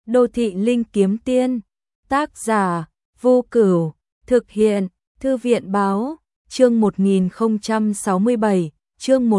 Đô thị linh kiếm tiên. Tác giả Vô Cửu. Thực hiện Thư viện báo. Chương 1067, chương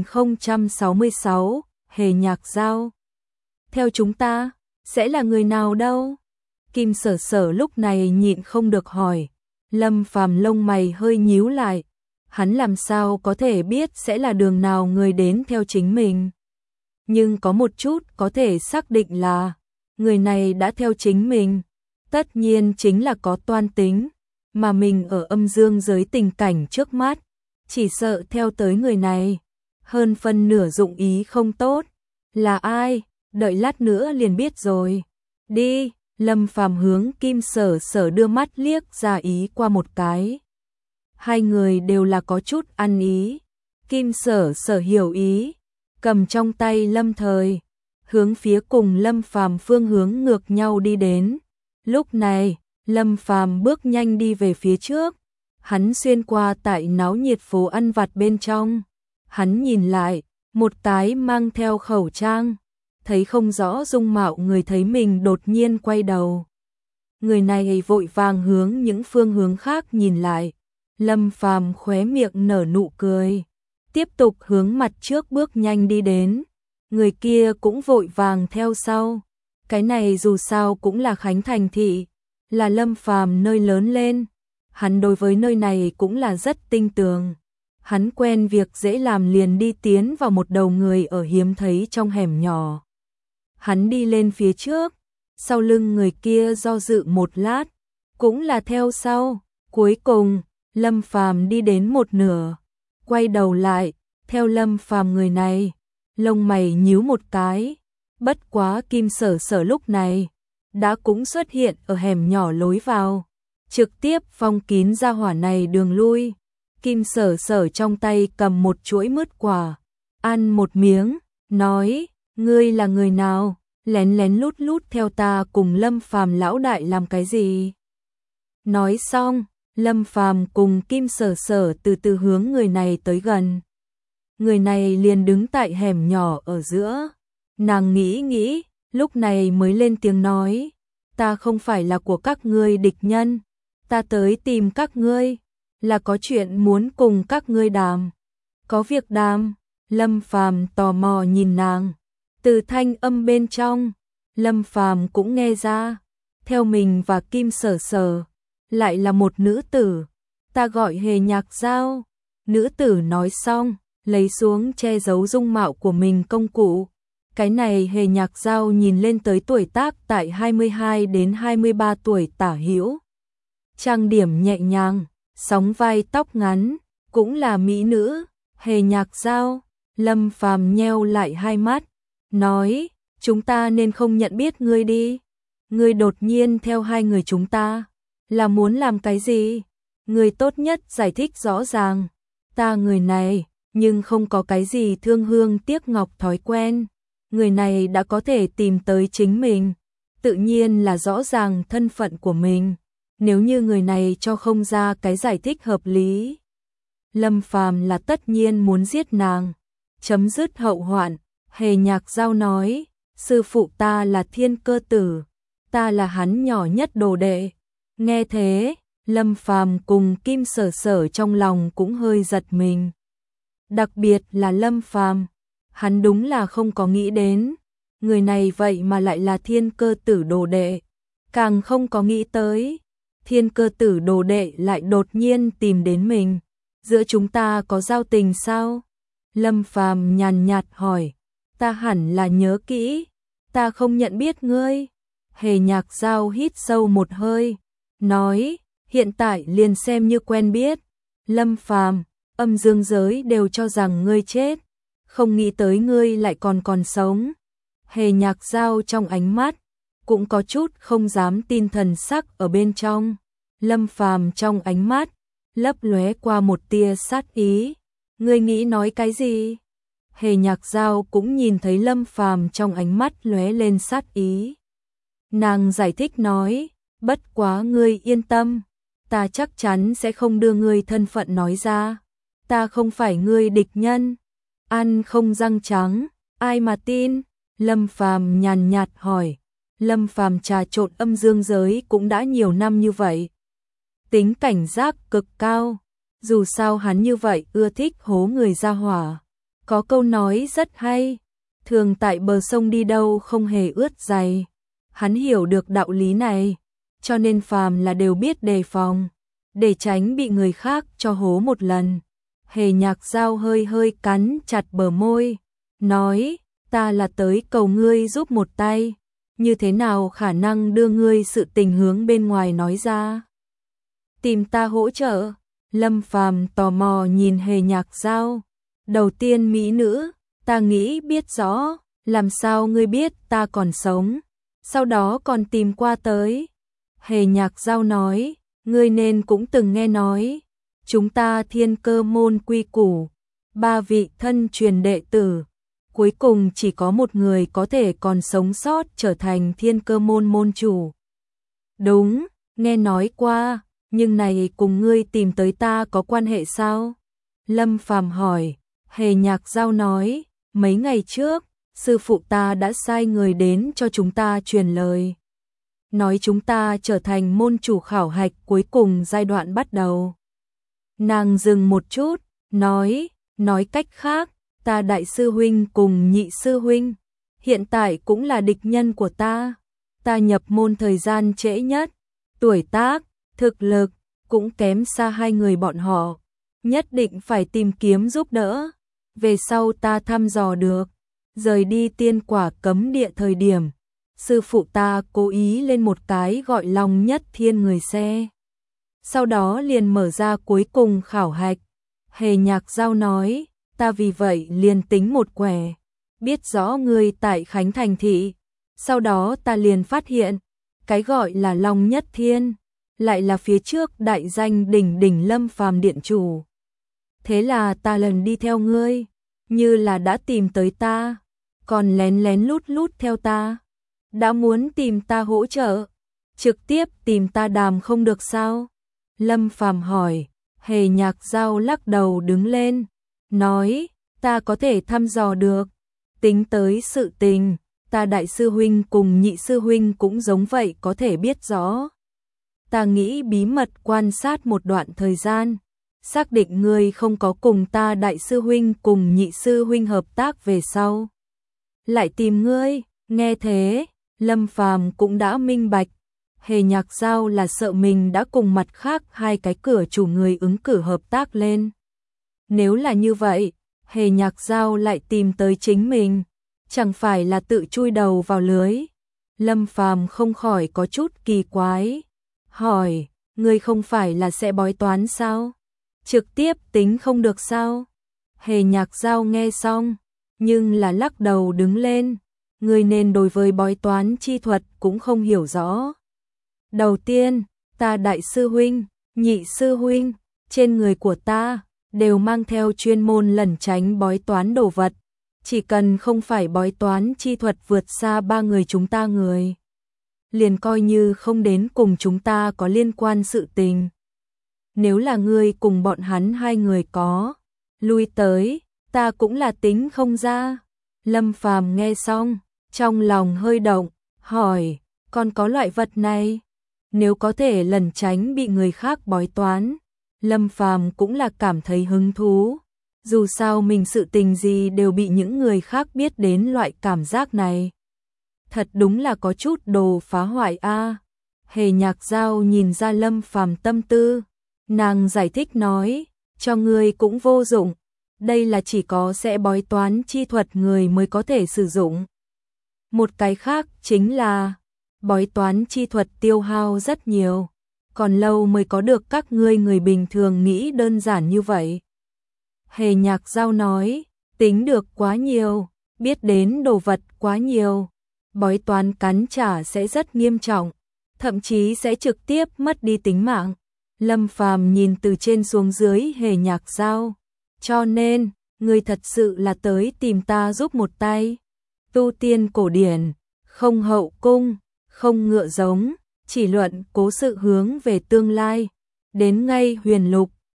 1066, Hề Nhạc Giao. Theo chúng ta, sẽ là người nào đâu? Kim Sở Sở lúc này nhịn không được hỏi. Lâm Phàm lông mày hơi nhíu lại. Hắn làm sao có thể biết sẽ là đường nào người đến theo chính mình? Nhưng có một chút có thể xác định là người này đã theo chính mình, tất nhiên chính là có toan tính, mà mình ở âm dương giới tình cảnh trước mắt, chỉ sợ theo tới người này, hơn phân nửa dụng ý không tốt. Là ai? Đợi lát nữa liền biết rồi. Đi. Lâm Phàm hướng Kim Sở Sở đưa mắt liếc ra ý qua một cái. Hai người đều là có chút ăn ý. Kim Sở Sở hiểu ý, cầm trong tay Lâm Thời, hướng phía cùng Lâm Phàm phương hướng ngược nhau đi đến. Lúc này, Lâm Phàm bước nhanh đi về phía trước, hắn xuyên qua tại náo nhiệt phố ăn vặt bên trong. Hắn nhìn lại, một tái mang theo khẩu trang, thấy không rõ dung mạo người thấy mình đột nhiên quay đầu. Người này vội vàng hướng những phương hướng khác nhìn lại. Lâm Phàm khóe miệng nở nụ cười, tiếp tục hướng mặt trước bước nhanh đi đến. Người kia cũng vội vàng theo sau. Cái này dù sao cũng là Khánh Thành thị, là Lâm Phàm nơi lớn lên. Hắn đối với nơi này cũng là rất tinh tường. Hắn quen việc dễ làm liền đi tiến vào một đầu người ở hiếm thấy trong hẻm nhỏ. Hắn đi lên phía trước, sau lưng người kia do dự một lát, cũng là theo sau. Cuối cùng, Lâm Phàm đi đến một nửa, quay đầu lại, theo Lâm Phàm người này, lông mày nhíu một cái. Bất quá Kim Sở Sở lúc này đã cũng xuất hiện ở hẻm nhỏ lối vào, trực tiếp phong kín ra hỏa này đường lui. Kim Sở Sở trong tay cầm một chuỗi mứt quả, ăn một miếng, nói: "Ngươi là người nào? Lén lén lút lút theo ta cùng Lâm Phàm lão đại làm cái gì?" Nói xong, Lâm Phàm cùng Kim Sở Sở từ từ hướng người này tới gần. Người này liền đứng tại hẻm nhỏ ở giữa. Nàng nghĩ nghĩ, lúc này mới lên tiếng nói: "Ta không phải là của các ngươi địch nhân, ta tới tìm các ngươi, là có chuyện muốn cùng các ngươi đàm." "Có việc đàm?" Lâm Phàm tò mò nhìn nàng. Từ thanh âm bên trong, Lâm Phàm cũng nghe ra, theo mình và Kim Sở Sở, lại là một nữ tử. "Ta gọi Hề Nhạc Giao." Nữ tử nói xong, lấy xuống che giấu dung mạo của mình công cụ. Cái này Hề Nhạc Giao nhìn lên tới tuổi tác tại 22 đến 23 tuổi tả hữu. Trang điểm nhẹ nhàng, sóng vai tóc ngắn, cũng là mỹ nữ. Hề Nhạc Giao. Lâm Phàm nheo lại hai mắt, nói: "Chúng ta nên không nhận biết ngươi đi. Ngươi đột nhiên theo hai người chúng ta, là muốn làm cái gì? Ngươi tốt nhất giải thích rõ ràng. Ta người này, nhưng không có cái gì thương hương tiếc ngọc thói quen. Người này đã có thể tìm tới chính mình, tự nhiên là rõ ràng thân phận của mình. Nếu như người này cho không ra cái giải thích hợp lý, Lâm Phàm là tất nhiên muốn giết nàng, chấm dứt hậu hoạn." Hề Nhạc Giao nói: "Sư phụ ta là Thiên Cơ Tử, ta là hắn nhỏ nhất đồ đệ." Nghe thế, Lâm Phàm cùng Kim Sở Sở trong lòng cũng hơi giật mình. Đặc biệt là Lâm Phàm, hắn đúng là không có nghĩ đến, người này vậy mà lại là Thiên Cơ Tử đồ đệ. Càng không có nghĩ tới, Thiên Cơ Tử đồ đệ lại đột nhiên tìm đến mình. Giữa chúng ta có giao tình sao? Lâm Phàm nhàn nhạt hỏi. "Ta hẳn là nhớ kỹ, ta không nhận biết ngươi." Hề Nhạc Giao hít sâu một hơi, nói: "Hiện tại liền xem như quen biết. Lâm Phàm, âm dương giới đều cho rằng ngươi chết, không nghĩ tới ngươi lại còn sống." Hề Nhạc Giao trong ánh mắt cũng có chút không dám tin thần sắc ở bên trong. Lâm Phàm trong ánh mắt lấp lóe qua một tia sát ý. "Ngươi nghĩ nói cái gì?" Hề Nhạc Giao cũng nhìn thấy Lâm Phàm trong ánh mắt lóe lên sát ý. Nàng giải thích nói: "Bất quá ngươi yên tâm, ta chắc chắn sẽ không đưa ngươi thân phận nói ra. Ta không phải ngươi địch nhân." Ăn không răng trắng, ai mà tin? Lâm Phàm nhàn nhạt hỏi. Lâm Phàm trà trộn âm dương giới cũng đã nhiều năm như vậy. Tính cảnh giác cực cao, dù sao hắn như vậy ưa thích hố người ra hỏa. Có câu nói rất hay, thường tại bờ sông đi đâu không hề ướt giày. Hắn hiểu được đạo lý này, cho nên phàm là đều biết đề phòng, để tránh bị người khác cho hố một lần. Hề Nhạc Dao hơi hơi cắn chặt bờ môi, nói, ta là tới cầu ngươi giúp một tay, như thế nào khả năng đưa ngươi sự tình hướng bên ngoài nói ra. Tìm ta hỗ trợ. Lâm Phàm tò mò nhìn Hề Nhạc Dao. Đầu tiên mỹ nữ, ta nghĩ biết rõ, làm sao ngươi biết ta còn sống, sau đó còn tìm qua tới. Hề Nhạc Dao nói, ngươi nên cũng từng nghe nói, chúng ta Thiên Cơ môn quy củ, 3 vị thân truyền đệ tử, cuối cùng chỉ có một người có thể còn sống sót trở thành Thiên Cơ môn môn chủ. Đúng, nghe nói qua, nhưng này cùng ngươi tìm tới ta có quan hệ sao? Lâm Phàm hỏi. Hề Nhạc Dao nói, mấy ngày trước, sư phụ ta đã sai người đến cho chúng ta truyền lời. Nói chúng ta trở thành môn chủ khảo hạch cuối cùng giai đoạn bắt đầu. Nàng dừng một chút, nói cách khác, ta đại sư huynh cùng nhị sư huynh, hiện tại cũng là địch nhân của ta. Ta nhập môn thời gian trễ nhất, tuổi tác, thực lực, cũng kém xa hai người bọn họ. Nhất định phải tìm kiếm giúp đỡ. Về sau ta thăm dò được, rời đi tiên quả cấm địa thời điểm, sư phụ ta cố ý lên một cái gọi Long Nhất Thiên người xe. Sau đó liền mở ra cuối cùng khảo hạch. Hề Nhạc Dao nói, ta vì vậy liền tính một quẻ, biết rõ ngươi tại Khánh Thành Thị. Sau đó ta liền phát hiện, cái gọi là Long Nhất Thiên, lại là phía trước đại danh đỉnh đỉnh Lâm Phàm điện chủ. Thế là ta lần đi theo ngươi, như là đã tìm tới ta, còn lén lén lút lút theo ta. Đã muốn tìm ta hỗ trợ, trực tiếp tìm ta đàm không được sao? Lâm Phàm hỏi. Hề Nhạc Dao lắc đầu đứng lên, nói, ta có thể thăm dò được. Tính tới sự tình, ta đại sư huynh cùng nhị sư huynh cũng giống vậy có thể biết rõ. Ta nghĩ bí mật quan sát một đoạn thời gian, xác định ngươi không có cùng ta đại sư huynh cùng nhị sư huynh hợp tác về sau. Lại tìm ngươi, nghe thế, Lâm Phàm cũng đã minh bạch. Hề Nhạc Dao là sợ mình đã cùng mặt khác hai cái cửa chủ người ứng cử hợp tác lên. Nếu là như vậy, Hề Nhạc Dao lại tìm tới chính mình, chẳng phải là tự chui đầu vào lưới. Lâm Phàm không khỏi có chút kỳ quái, hỏi, ngươi không phải là sẽ bói toán sao? Trực tiếp tính không được sao? Hề Nhạc Dao nghe xong, nhưng là lắc đầu đứng lên, ngươi nên đối với bói toán chi thuật cũng không hiểu rõ. Đầu tiên, ta đại sư huynh, nhị sư huynh, trên người của ta, đều mang theo chuyên môn lẩn tránh bói toán đồ vật. Chỉ cần không phải bói toán chi thuật vượt xa ba người chúng ta người, liền coi như không đến cùng chúng ta có liên quan sự tình. Nếu là ngươi cùng bọn hắn hai người có lui tới, ta cũng là tính không ra. Lâm Phàm nghe xong, trong lòng hơi động, hỏi, còn có loại vật này? Nếu có thể lẩn tránh bị người khác bói toán, Lâm Phàm cũng là cảm thấy hứng thú. Dù sao mình sự tình gì đều bị những người khác biết đến loại cảm giác này. Thật đúng là có chút đồ phá hoại a. Hề Nhạc Dao nhìn ra Lâm Phàm tâm tư, nàng giải thích nói, cho ngươi cũng vô dụng, đây là chỉ có sẽ bói toán chi thuật người mới có thể sử dụng. Một cái khác chính là bói toán chi thuật tiêu hao rất nhiều, còn lâu mới có được các ngươi người bình thường nghĩ đơn giản như vậy. Hề Nhạc Dao nói, tính được quá nhiều, biết đến đồ vật quá nhiều, bói toán cắn trả sẽ rất nghiêm trọng, thậm chí sẽ trực tiếp mất đi tính mạng. Lâm Phàm nhìn từ trên xuống dưới Hề Nhạc Dao, cho nên, ngươi thật sự là tới tìm ta giúp một tay. Tu tiên cổ điển, không hậu cung, không ngựa giống, chỉ luận cố sự hướng về tương lai, đến ngay huyền lục,